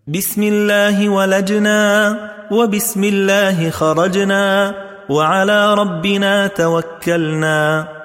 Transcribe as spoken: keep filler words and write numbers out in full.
بسم الله ولجنا وبسم الله خرجنا وعلى ربنا توكلنا.